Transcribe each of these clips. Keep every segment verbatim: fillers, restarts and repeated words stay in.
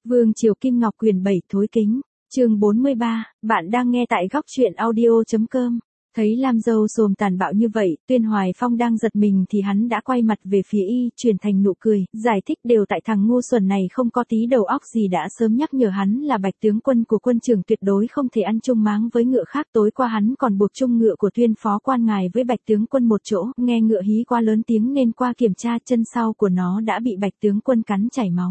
Vương Triều Kim Ngọc Quyền bảy Thối Kính, chương bốn mươi ba, bạn đang nghe tại góc truyện audio.com. Thấy Lam Dâu Xồm tàn bạo như vậy, Tuyên Hoài Phong đang giật mình thì hắn đã quay mặt về phía y, chuyển thành nụ cười, giải thích đều tại thằng ngu xuẩn này không có tí đầu óc gì đã sớm nhắc nhở hắn là Bạch tướng quân của quân trưởng tuyệt đối không thể ăn chung máng với ngựa khác. Tối qua hắn còn buộc chung ngựa của Tuyên phó quan ngài với Bạch tướng quân một chỗ, nghe ngựa hí quá lớn tiếng nên qua kiểm tra chân sau của nó đã bị Bạch tướng quân cắn chảy máu.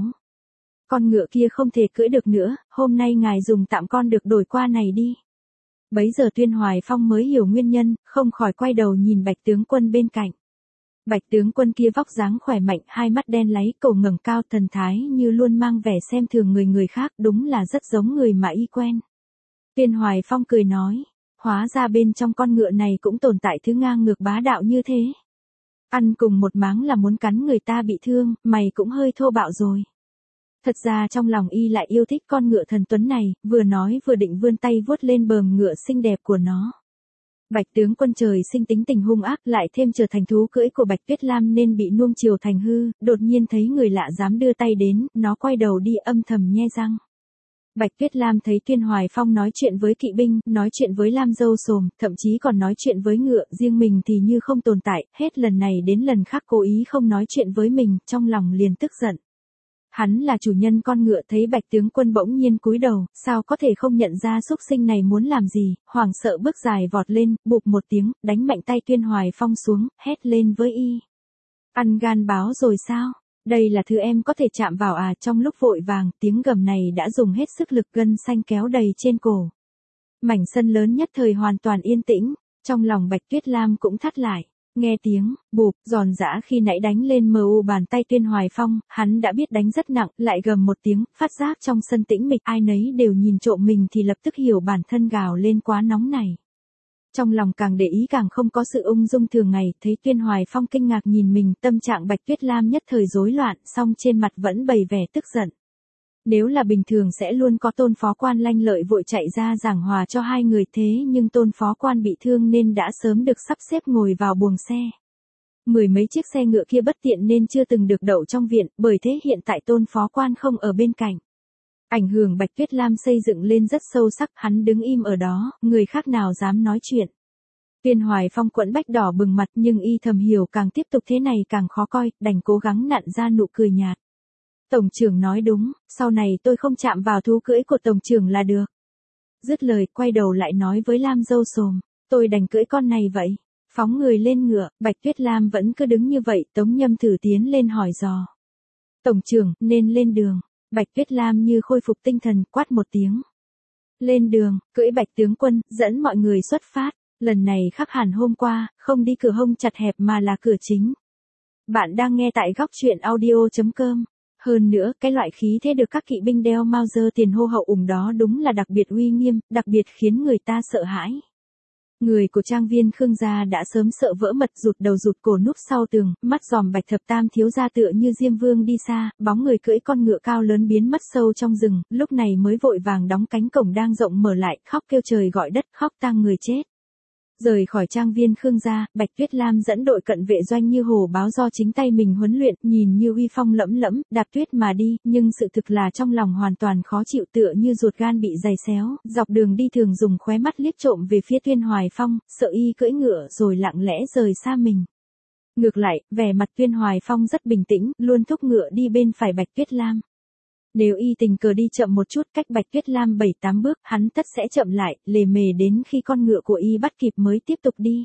Con ngựa kia không thể cưỡi được nữa, hôm nay ngài dùng tạm con được đổi qua này đi. Bấy giờ Tuyên Hoài Phong mới hiểu nguyên nhân, không khỏi quay đầu nhìn Bạch tướng quân bên cạnh. Bạch tướng quân kia vóc dáng khỏe mạnh, hai mắt đen láy, cổ ngẩng cao, thần thái như luôn mang vẻ xem thường người người khác, đúng là rất giống người mà y quen. Tuyên Hoài Phong cười nói, hóa ra bên trong con ngựa này cũng tồn tại thứ ngang ngược bá đạo như thế. Ăn cùng một máng là muốn cắn người ta bị thương, mày cũng hơi thô bạo rồi. Thật ra trong lòng y lại yêu thích con ngựa thần tuấn này, vừa nói vừa định vươn tay vuốt lên bờm ngựa xinh đẹp của nó. Bạch tướng quân trời sinh tính tình hung ác, lại thêm trở thành thú cưỡi của Bạch Tuyết Lam nên bị nuông chiều thành hư, đột nhiên thấy người lạ dám đưa tay đến, nó quay đầu đi âm thầm nhe răng. Bạch Tuyết Lam thấy Tuyên Hoài Phong nói chuyện với kỵ binh, nói chuyện với Lam Dâu Xồm, thậm chí còn nói chuyện với ngựa, riêng mình thì như không tồn tại, hết lần này đến lần khác cố ý không nói chuyện với mình, trong lòng liền tức giận. Hắn là chủ nhân con ngựa, thấy Bạch tướng quân bỗng nhiên cúi đầu, sao có thể không nhận ra xúc sinh này muốn làm gì, hoảng sợ bước dài vọt lên, bụp một tiếng, đánh mạnh tay Tuyên Hoài Phong xuống, hét lên với y. Ăn gan báo rồi sao? Đây là thứ em có thể chạm vào à? Trong lúc vội vàng, tiếng gầm này đã dùng hết sức lực, gân xanh kéo đầy trên cổ. Mảnh sân lớn nhất thời hoàn toàn yên tĩnh, trong lòng Bạch Tuyết Lam cũng thắt lại. Nghe tiếng, bụp, giòn giã khi nãy đánh lên mờ u bàn tay Tuyên Hoài Phong, hắn đã biết đánh rất nặng, lại gầm một tiếng, phát giác trong sân tĩnh mịch, ai nấy đều nhìn trộm mình thì lập tức hiểu bản thân gào lên quá nóng này. Trong lòng càng để ý càng không có sự ung dung thường ngày, thấy Tuyên Hoài Phong kinh ngạc nhìn mình, tâm trạng Bạch Tuyết Lam nhất thời rối loạn, song trên mặt vẫn bày vẻ tức giận. Nếu là bình thường sẽ luôn có Tôn phó quan lanh lợi vội chạy ra giảng hòa cho hai người, thế nhưng Tôn phó quan bị thương nên đã sớm được sắp xếp ngồi vào buồng xe. Mười mấy chiếc xe ngựa kia bất tiện nên chưa từng được đậu trong viện, bởi thế hiện tại Tôn phó quan không ở bên cạnh. Ảnh hưởng Bạch Tuyết Lam xây dựng lên rất sâu sắc, hắn đứng im ở đó, người khác nào dám nói chuyện. Tuyên Hoài Phong quẫn bách đỏ bừng mặt, nhưng y thầm hiểu càng tiếp tục thế này càng khó coi, đành cố gắng nặn ra nụ cười nhạt. Tổng trưởng nói đúng, sau này tôi không chạm vào thú cưỡi của tổng trưởng là được. Dứt lời, quay đầu lại nói với Lam Dâu Xồm, tôi đành cưỡi con này vậy. Phóng người lên ngựa, Bạch Tuyết Lam vẫn cứ đứng như vậy, Tống Nhâm thử tiến lên hỏi dò. Tổng trưởng, nên lên đường. Bạch Tuyết Lam như khôi phục tinh thần, quát một tiếng. Lên đường, cưỡi Bạch tướng quân, dẫn mọi người xuất phát. Lần này khác hẳn hôm qua, không đi cửa hông chặt hẹp mà là cửa chính. Bạn đang nghe tại góc truyện audio.com. Hơn nữa, cái loại khí thế được các kỵ binh đeo Mauser tiền hô hậu ủng đó đúng là đặc biệt uy nghiêm, đặc biệt khiến người ta sợ hãi. Người của trang viên Khương gia đã sớm sợ vỡ mật, rụt đầu rụt cổ núp sau tường, mắt dòm Bạch thập tam thiếu gia tựa như Diêm Vương đi xa, bóng người cưỡi con ngựa cao lớn biến mất sâu trong rừng, lúc này mới vội vàng đóng cánh cổng đang rộng mở lại, khóc kêu trời gọi đất, khóc tang người chết. Rời khỏi trang viên Khương gia, Bạch Tuyết Lam dẫn đội cận vệ doanh như hổ báo do chính tay mình huấn luyện, nhìn như uy phong lẫm lẫm, đạp tuyết mà đi, nhưng sự thực là trong lòng hoàn toàn khó chịu, tựa như ruột gan bị giày xéo, dọc đường đi thường dùng khóe mắt liếc trộm về phía Tuyên Hoài Phong, sợ y cưỡi ngựa rồi lặng lẽ rời xa mình. Ngược lại, vẻ mặt Tuyên Hoài Phong rất bình tĩnh, luôn thúc ngựa đi bên phải Bạch Tuyết Lam. Nếu y tình cờ đi chậm một chút cách Bạch Tuyết Lam bảy tám bước, hắn tất sẽ chậm lại, lề mề đến khi con ngựa của y bắt kịp mới tiếp tục đi.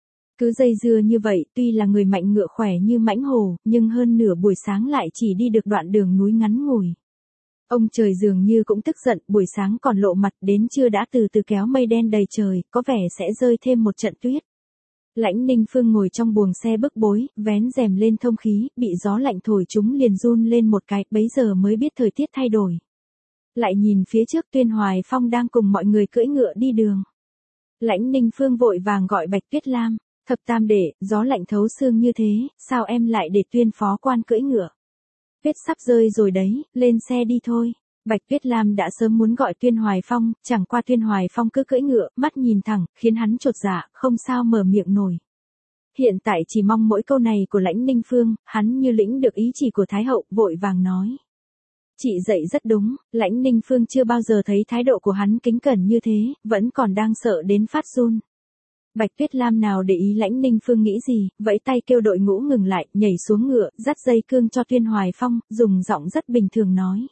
Cứ dây dưa như vậy, tuy là người mạnh ngựa khỏe như mãnh hổ, nhưng hơn nửa buổi sáng lại chỉ đi được đoạn đường núi ngắn ngủi. Ông trời dường như cũng tức giận, buổi sáng còn lộ mặt, đến trưa đã từ từ kéo mây đen đầy trời, có vẻ sẽ rơi thêm một trận tuyết. Lãnh Ninh Phương ngồi trong buồng xe bức bối, vén rèm lên thông khí, bị gió lạnh thổi chúng liền run lên một cái, bấy giờ mới biết thời tiết thay đổi. Lại nhìn phía trước Tuyên Hoài Phong đang cùng mọi người cưỡi ngựa đi đường. Lãnh Ninh Phương vội vàng gọi Bạch Tuyết Lam, thập tam đệ, gió lạnh thấu xương như thế, sao em lại để Tuyên phó quan cưỡi ngựa? Tuyết sắp rơi rồi đấy, lên xe đi thôi. Bạch Tuyết Lam đã sớm muốn gọi Tuyên Hoài Phong, chẳng qua Tuyên Hoài Phong cứ cưỡi ngựa, mắt nhìn thẳng, khiến hắn chột dạ, không sao mở miệng nổi. Hiện tại chỉ mong mỗi câu này của Lãnh Ninh Phương, hắn như lĩnh được ý chỉ của Thái hậu, vội vàng nói. Chị dạy rất đúng, Lãnh Ninh Phương chưa bao giờ thấy thái độ của hắn kính cẩn như thế, vẫn còn đang sợ đến phát run. Bạch Tuyết Lam nào để ý Lãnh Ninh Phương nghĩ gì, vẫy tay kêu đội ngũ ngừng lại, nhảy xuống ngựa, dắt dây cương cho Tuyên Hoài Phong, dùng giọng rất bình thường nói.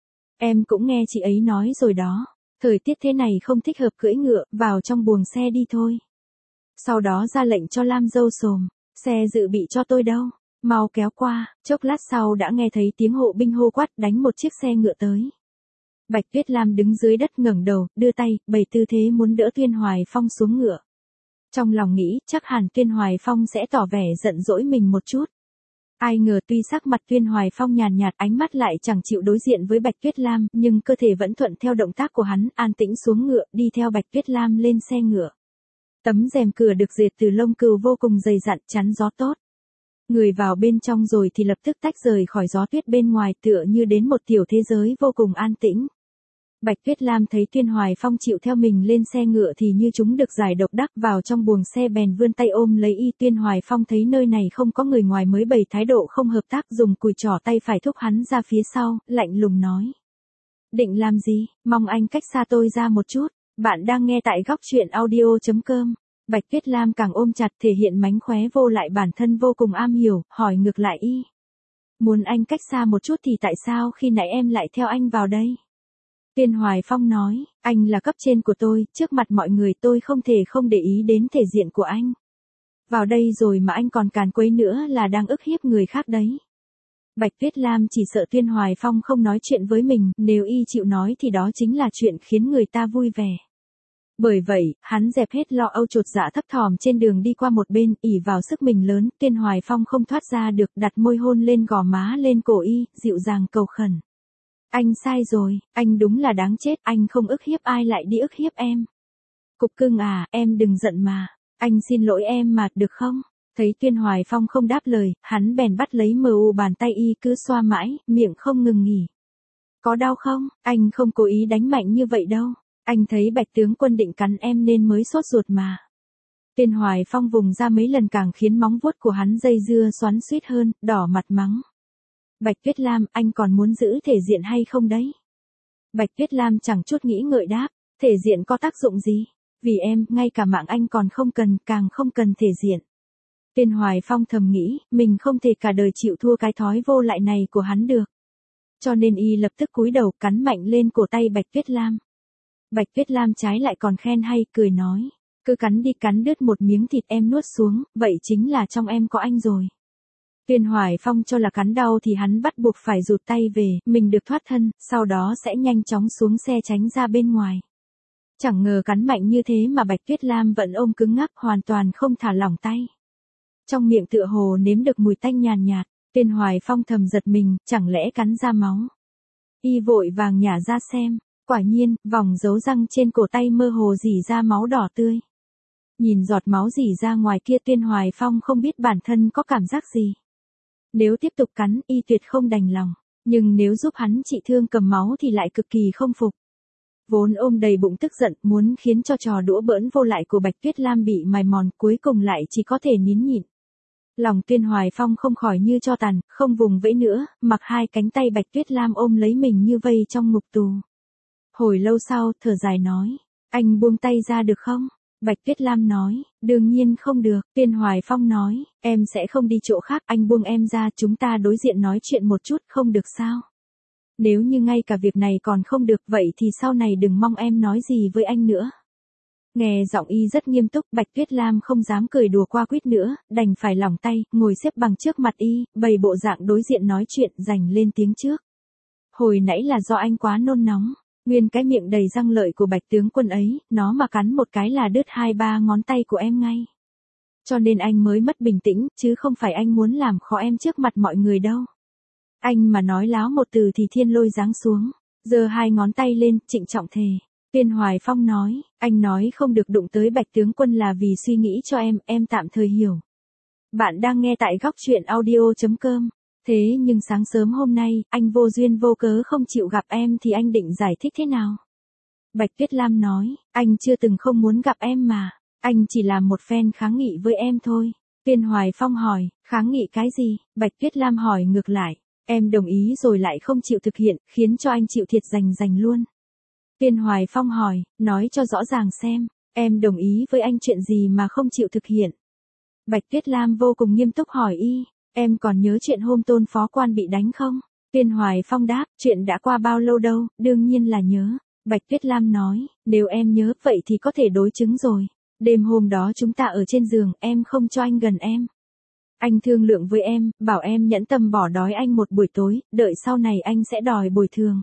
Em cũng nghe chị ấy nói rồi đó, thời tiết thế này không thích hợp cưỡi ngựa, vào trong buồng xe đi thôi. Sau đó ra lệnh cho Lam Dâu Xồm, xe dự bị cho tôi đâu, mau kéo qua, chốc lát sau đã nghe thấy tiếng hộ binh hô quát đánh một chiếc xe ngựa tới. Bạch Tuyết Lam đứng dưới đất ngẩng đầu, đưa tay, bày tư thế muốn đỡ Tuyên Hoài Phong xuống ngựa. Trong lòng nghĩ chắc hẳn Tuyên Hoài Phong sẽ tỏ vẻ giận dỗi mình một chút. Ai ngờ tuy sắc mặt Tuyên Hoài Phong nhàn nhạt, ánh mắt lại chẳng chịu đối diện với Bạch Tuyết Lam, nhưng cơ thể vẫn thuận theo động tác của hắn, an tĩnh xuống ngựa, đi theo Bạch Tuyết Lam lên xe ngựa. Tấm rèm cửa được dệt từ lông cừu vô cùng dày dặn, chắn gió tốt. Người vào bên trong rồi thì lập tức tách rời khỏi gió tuyết bên ngoài, tựa như đến một tiểu thế giới vô cùng an tĩnh. Bạch Tuyết Lam thấy Tuyên Hoài Phong chịu theo mình lên xe ngựa thì như chúng được giải độc đắc, vào trong buồng xe bèn vươn tay ôm lấy y. Tuyên Hoài Phong thấy nơi này không có người ngoài mới bày thái độ không hợp tác, dùng cùi trỏ tay phải thúc hắn ra phía sau, lạnh lùng nói. Định làm gì, mong anh cách xa tôi ra một chút. Bạn đang nghe tại góc truyện audio chấm com. Bạch Tuyết Lam càng ôm chặt, thể hiện mánh khóe vô lại bản thân vô cùng am hiểu, hỏi ngược lại y. Muốn anh cách xa một chút thì tại sao khi nãy em lại theo anh vào đây? Tuyên Hoài Phong nói, anh là cấp trên của tôi, trước mặt mọi người tôi không thể không để ý đến thể diện của anh. Vào đây rồi mà anh còn càn quấy nữa là đang ức hiếp người khác đấy. Bạch Tuyết Lam chỉ sợ Tuyên Hoài Phong không nói chuyện với mình, nếu y chịu nói thì đó chính là chuyện khiến người ta vui vẻ. Bởi vậy, hắn dẹp hết lo âu chột dạ thấp thỏm trên đường đi qua một bên, ỷ vào sức mình lớn, Tuyên Hoài Phong không thoát ra được, đặt môi hôn lên gò má lên cổ y, dịu dàng cầu khẩn. Anh sai rồi, anh đúng là đáng chết, anh không ức hiếp ai lại đi ức hiếp em. Cục cưng à, em đừng giận mà, anh xin lỗi em mà, được không? Thấy Tuyên Hoài Phong không đáp lời, hắn bèn bắt lấy mờ u bàn tay y cứ xoa mãi, miệng không ngừng nghỉ. Có đau không? Anh không cố ý đánh mạnh như vậy đâu. Anh thấy Bạch tướng quân định cắn em nên mới sốt ruột mà. Tuyên Hoài Phong vùng ra mấy lần càng khiến móng vuốt của hắn dây dưa xoắn xuýt hơn, đỏ mặt mắng. Bạch Tuyết Lam, anh còn muốn giữ thể diện hay không đấy? Bạch Tuyết Lam chẳng chút nghĩ ngợi đáp, thể diện có tác dụng gì? Vì em, ngay cả mạng anh còn không cần, càng không cần thể diện. Tuyên Hoài Phong thầm nghĩ, mình không thể cả đời chịu thua cái thói vô lại này của hắn được. Cho nên y lập tức cúi đầu cắn mạnh lên cổ tay Bạch Tuyết Lam. Bạch Tuyết Lam trái lại còn khen hay, cười nói, cứ cắn đi, cắn đứt một miếng thịt em nuốt xuống, vậy chính là trong em có anh rồi. Tuyên Hoài Phong cho là cắn đau thì hắn bắt buộc phải rụt tay về, mình được thoát thân, sau đó sẽ nhanh chóng xuống xe tránh ra bên ngoài. Chẳng ngờ cắn mạnh như thế mà Bạch Tuyết Lam vẫn ôm cứng ngắc, hoàn toàn không thả lỏng tay. Trong miệng tựa hồ nếm được mùi tanh nhàn nhạt, Tuyên Hoài Phong thầm giật mình, chẳng lẽ cắn ra máu. Y vội vàng nhả ra xem, quả nhiên, vòng dấu răng trên cổ tay mơ hồ rỉ ra máu đỏ tươi. Nhìn giọt máu rỉ ra ngoài kia, Tuyên Hoài Phong không biết bản thân có cảm giác gì. Nếu tiếp tục cắn, y tuyệt không đành lòng, nhưng nếu giúp hắn trị thương cầm máu thì lại cực kỳ không phục. Vốn ôm đầy bụng tức giận, muốn khiến cho trò đũa bỡn vô lại của Bạch Tuyết Lam bị mài mòn, cuối cùng lại chỉ có thể nín nhịn. Lòng Tuyên Hoài Phong không khỏi như tro tàn, không vùng vẫy nữa, mặc hai cánh tay Bạch Tuyết Lam ôm lấy mình như vây trong ngục tù. Hồi lâu sau, thở dài nói, anh buông tay ra được không? Bạch Tuyết Lam nói, đương nhiên không được. Tuyên Hoài Phong nói, em sẽ không đi chỗ khác, anh buông em ra, chúng ta đối diện nói chuyện một chút, không được sao? Nếu như ngay cả việc này còn không được, vậy thì sau này đừng mong em nói gì với anh nữa. Nghe giọng y rất nghiêm túc, Bạch Tuyết Lam không dám cười đùa qua quýt nữa, đành phải lỏng tay, ngồi xếp bằng trước mặt y, bày bộ dạng đối diện nói chuyện, dành lên tiếng trước. Hồi nãy là do anh quá nôn nóng. Nguyên cái miệng đầy răng lợi của Bạch tướng quân ấy, nó mà cắn một cái là đứt hai ba ngón tay của em ngay. Cho nên anh mới mất bình tĩnh, chứ không phải anh muốn làm khó em trước mặt mọi người đâu. Anh mà nói láo một từ thì thiên lôi giáng xuống. Giơ hai ngón tay lên, trịnh trọng thề. Tuyên Hoài Phong nói, anh nói không được đụng tới Bạch tướng quân là vì suy nghĩ cho em, em tạm thời hiểu. Bạn đang nghe tại góc truyện audio chấm com. Thế nhưng sáng sớm hôm nay, anh vô duyên vô cớ không chịu gặp em thì anh định giải thích thế nào? Bạch Tuyết Lam nói, anh chưa từng không muốn gặp em mà, anh chỉ làm một phen kháng nghị với em thôi. Tuyên Hoài Phong hỏi, kháng nghị cái gì? Bạch Tuyết Lam hỏi ngược lại, Em đồng ý rồi lại không chịu thực hiện, khiến cho anh chịu thiệt rành rành luôn. Tuyên Hoài Phong hỏi, nói cho rõ ràng xem, em đồng ý với anh chuyện gì mà không chịu thực hiện. Bạch Tuyết Lam vô cùng nghiêm túc hỏi y, em còn nhớ chuyện hôm Tôn phó quan bị đánh không? Tuyên Hoài Phong đáp, chuyện đã qua bao lâu đâu, đương nhiên là nhớ. Bạch Tuyết Lam nói, nếu em nhớ vậy thì có thể đối chứng rồi. Đêm hôm đó chúng ta ở trên giường, em không cho anh gần em. Anh thương lượng với em, bảo em nhẫn tâm bỏ đói anh một buổi tối, đợi sau này anh sẽ đòi bồi thường.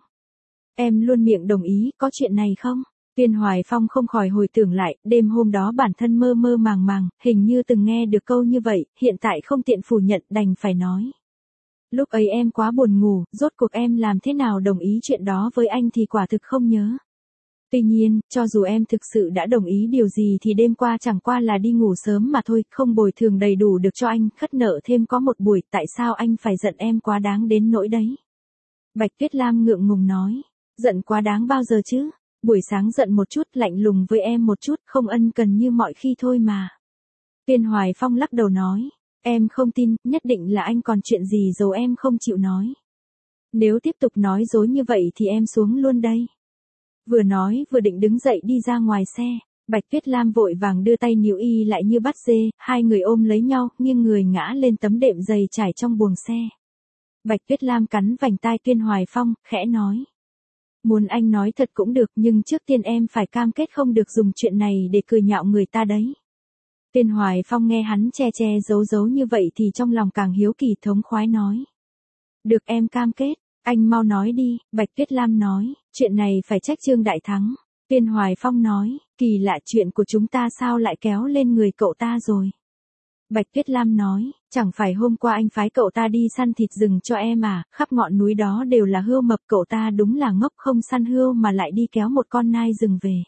Em luôn miệng đồng ý, có chuyện này không? Tuyên Hoài Phong không khỏi hồi tưởng lại, đêm hôm đó bản thân mơ mơ màng màng, hình như từng nghe được câu như vậy, hiện tại không tiện phủ nhận đành phải nói. Lúc ấy em quá buồn ngủ, rốt cuộc em làm thế nào đồng ý chuyện đó với anh thì quả thực không nhớ. Tuy nhiên, cho dù em thực sự đã đồng ý điều gì thì đêm qua chẳng qua là đi ngủ sớm mà thôi, không bồi thường đầy đủ được cho anh, khất nợ thêm có một buổi, tại sao anh phải giận em quá đáng đến nỗi đấy? Bạch Tuyết Lam ngượng ngùng nói, giận quá đáng bao giờ chứ? Buổi sáng giận một chút, lạnh lùng với em một chút, không ân cần như mọi khi thôi mà. Tuyên Hoài Phong lắc đầu nói, em không tin, nhất định là anh còn chuyện gì giấu em không chịu nói. Nếu tiếp tục nói dối như vậy thì em xuống luôn đây. Vừa nói vừa định đứng dậy đi ra ngoài xe, Bạch Tuyết Lam vội vàng đưa tay níu y lại như bắt dê, hai người ôm lấy nhau, nghiêng người ngã lên tấm đệm dày trải trong buồng xe. Bạch Tuyết Lam cắn vành tai Tuyên Hoài Phong, khẽ nói. Muốn anh nói thật cũng được nhưng trước tiên em phải cam kết không được dùng chuyện này để cười nhạo người ta đấy. Tuyên Hoài Phong nghe hắn che che giấu giấu như vậy thì trong lòng càng hiếu kỳ thống khoái nói. Được em cam kết, anh mau nói đi, Bạch Tuyết Lam nói, chuyện này phải trách Trương Đại Thắng. Tuyên Hoài Phong nói, kỳ lạ chuyện của chúng ta sao lại kéo lên người cậu ta rồi. Bạch Tuyết Lam nói, chẳng phải hôm qua anh phái cậu ta đi săn thịt rừng cho em à, khắp ngọn núi đó đều là hươu mập, cậu ta đúng là ngốc, không săn hươu mà lại đi kéo một con nai rừng về.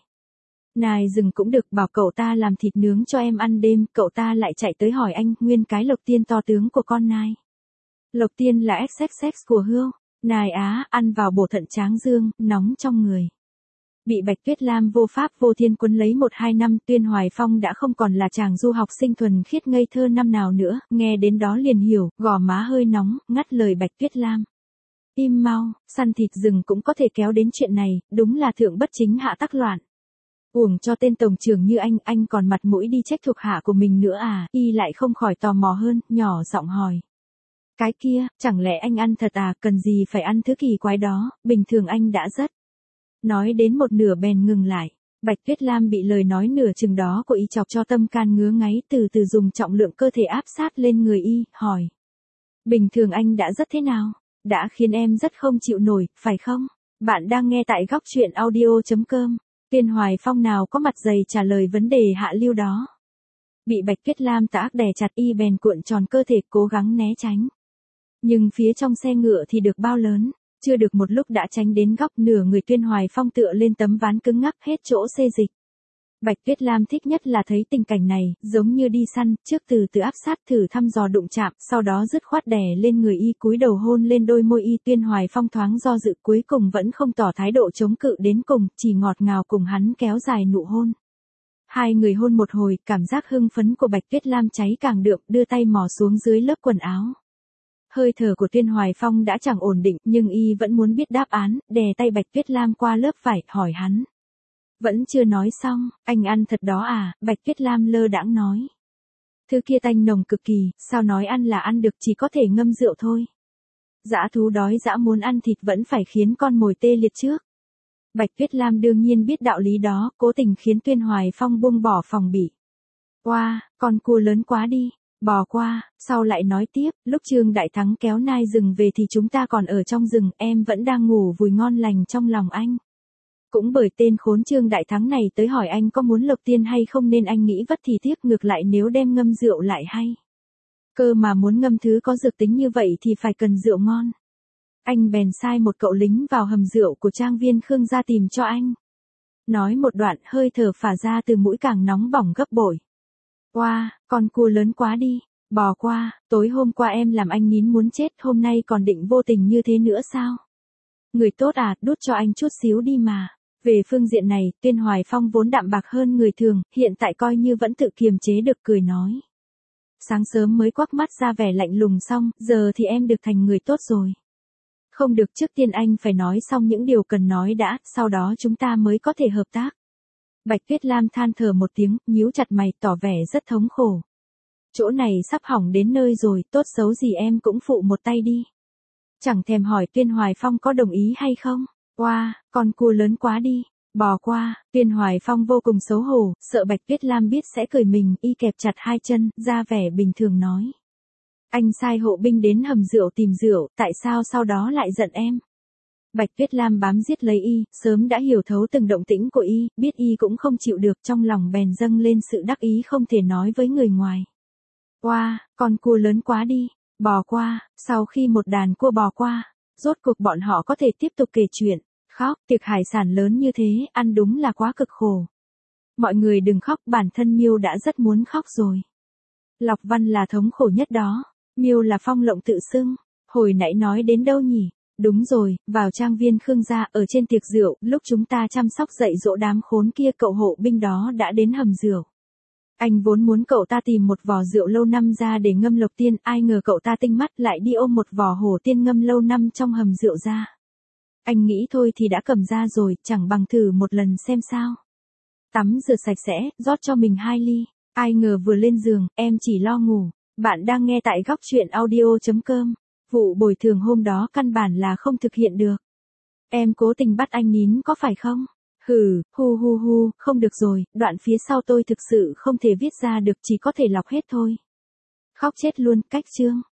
Nai rừng cũng được, bảo cậu ta làm thịt nướng cho em ăn đêm, cậu ta lại chạy tới hỏi anh, nguyên cái lộc tiên to tướng của con nai. Lộc tiên là ích ích ích của hươu, nai á, ăn vào bổ thận tráng dương, nóng trong người. Bị Bạch Tuyết Lam vô pháp vô thiên quấn lấy một hai năm, Tuyên Hoài Phong đã không còn là chàng du học sinh thuần khiết ngây thơ năm nào nữa, nghe đến đó liền hiểu, gò má hơi nóng, ngắt lời Bạch Tuyết Lam. Im mau, săn thịt rừng cũng có thể kéo đến chuyện này, đúng là thượng bất chính hạ tắc loạn. Uổng cho tên tổng trưởng như anh, anh còn mặt mũi đi trách thuộc hạ của mình nữa à, y lại không khỏi tò mò hơn, nhỏ giọng hỏi. Cái kia, chẳng lẽ anh ăn thật à, cần gì phải ăn thứ kỳ quái đó, bình thường anh đã rất. Nói đến một nửa bèn ngừng lại, Bạch Tuyết Lam bị lời nói nửa chừng đó của y chọc cho tâm can ngứa ngáy, từ từ dùng trọng lượng cơ thể áp sát lên người y, hỏi. Bình thường anh đã rất thế nào? Đã khiến em rất không chịu nổi, phải không? Bạn đang nghe tại góc truyện audio chấm com. Tuyên Hoài Phong nào có mặt dày trả lời vấn đề hạ lưu đó. Bị Bạch Tuyết Lam tà ác đè chặt y bèn cuộn tròn cơ thể cố gắng né tránh. Nhưng phía trong xe ngựa thì được bao lớn, chưa được một lúc đã tránh đến góc, nửa người Tuyên Hoài Phong tựa lên tấm ván cứng ngắc hết chỗ xê dịch. Bạch Tuyết Lam thích nhất là thấy tình cảnh này, giống như đi săn, trước từ từ áp sát thử thăm dò đụng chạm, sau đó dứt khoát đè lên người y, cúi đầu hôn lên đôi môi y. Tuyên Hoài Phong thoáng do dự, cuối cùng vẫn không tỏ thái độ chống cự đến cùng, chỉ ngọt ngào cùng hắn kéo dài nụ hôn. Hai người hôn một hồi, cảm giác hưng phấn của Bạch Tuyết Lam cháy càng đượm, đưa tay mò xuống dưới lớp quần áo. Hơi thở của Tuyên Hoài Phong đã chẳng ổn định, nhưng y vẫn muốn biết đáp án, đè tay Bạch Tuyết Lam qua lớp vải, hỏi hắn. Vẫn chưa nói xong, anh ăn thật đó à, Bạch Tuyết Lam lơ đãng nói. Thứ kia tanh nồng cực kỳ, sao nói ăn là ăn được, chỉ có thể ngâm rượu thôi. Dã thú đói dã muốn ăn thịt vẫn phải khiến con mồi tê liệt trước. Bạch Tuyết Lam đương nhiên biết đạo lý đó, cố tình khiến Tuyên Hoài Phong buông bỏ phòng bị. Oa, wow, con cua lớn quá đi. Bò qua, sau lại nói tiếp, lúc Trương Đại Thắng kéo nai rừng về thì chúng ta còn ở trong rừng, em vẫn đang ngủ vùi ngon lành trong lòng anh. Cũng bởi tên khốn Trương Đại Thắng này tới hỏi anh có muốn lộc tiên hay không nên anh nghĩ vất thì tiếc, ngược lại nếu đem ngâm rượu lại hay. Cơ mà muốn ngâm thứ có dược tính như vậy thì phải cần rượu ngon. Anh bèn sai một cậu lính vào hầm rượu của trang viên Khương gia tìm cho anh. Nói một đoạn, hơi thở phả ra từ mũi càng nóng bỏng gấp bội. Oa, wow, con cua lớn quá đi, bò qua, tối hôm qua em làm anh nín muốn chết, hôm nay còn định vô tình như thế nữa sao? Người tốt à, đút cho anh chút xíu đi mà. Về phương diện này, Tuyên Hoài Phong vốn đạm bạc hơn người thường, hiện tại coi như vẫn tự kiềm chế được, cười nói. Sáng sớm mới quắc mắt ra vẻ lạnh lùng xong, giờ thì em được thành người tốt rồi. Không được, trước tiên anh phải nói xong những điều cần nói đã, sau đó chúng ta mới có thể hợp tác. Bạch Tuyết Lam than thở một tiếng, nhíu chặt mày, tỏ vẻ rất thống khổ. Chỗ này sắp hỏng đến nơi rồi, tốt xấu gì em cũng phụ một tay đi. Chẳng thèm hỏi Tuyên Hoài Phong có đồng ý hay không. Oa, wow, con cua lớn quá đi. Bò qua, Tuyên Hoài Phong vô cùng xấu hổ, sợ Bạch Tuyết Lam biết sẽ cười mình, y kẹp chặt hai chân, ra vẻ bình thường nói. Anh sai hộ binh đến hầm rượu tìm rượu, tại sao sau đó lại giận em? Bạch Tuyết Lam bám giết lấy y, sớm đã hiểu thấu từng động tĩnh của y, biết y cũng không chịu được, trong lòng bèn dâng lên sự đắc ý không thể nói với người ngoài. Oa, wow, con cua lớn quá đi. Bò qua, sau khi một đàn cua bò qua, rốt cuộc bọn họ có thể tiếp tục kể chuyện. Khóc, tiệc hải sản lớn như thế, ăn đúng là quá cực khổ. Mọi người đừng khóc, bản thân Miêu đã rất muốn khóc rồi. Lộc Văn là thống khổ nhất đó. Miêu là Phong Lộng tự xưng. Hồi nãy nói đến đâu nhỉ? Đúng rồi, vào trang viên Khương gia, ở trên tiệc rượu, lúc chúng ta chăm sóc dạy dỗ đám khốn kia, cậu hộ binh đó đã đến hầm rượu. Anh vốn muốn cậu ta tìm một vò rượu lâu năm ra để ngâm Lộc Tiên, ai ngờ cậu ta tinh mắt lại đi ôm một vò hổ tiên ngâm lâu năm trong hầm rượu ra. Anh nghĩ thôi thì đã cầm ra rồi, chẳng bằng thử một lần xem sao. Tắm rửa sạch sẽ, rót cho mình hai ly. Ai ngờ vừa lên giường, em chỉ lo ngủ. Bạn đang nghe tại góc truyện audio chấm com. Vụ bồi thường hôm đó căn bản là không thực hiện được. Em cố tình bắt anh nín có phải không? Hừ, hu hu hu, không được rồi, đoạn phía sau tôi thực sự không thể viết ra được, chỉ có thể lọc hết thôi. Khóc chết luôn, cách chương.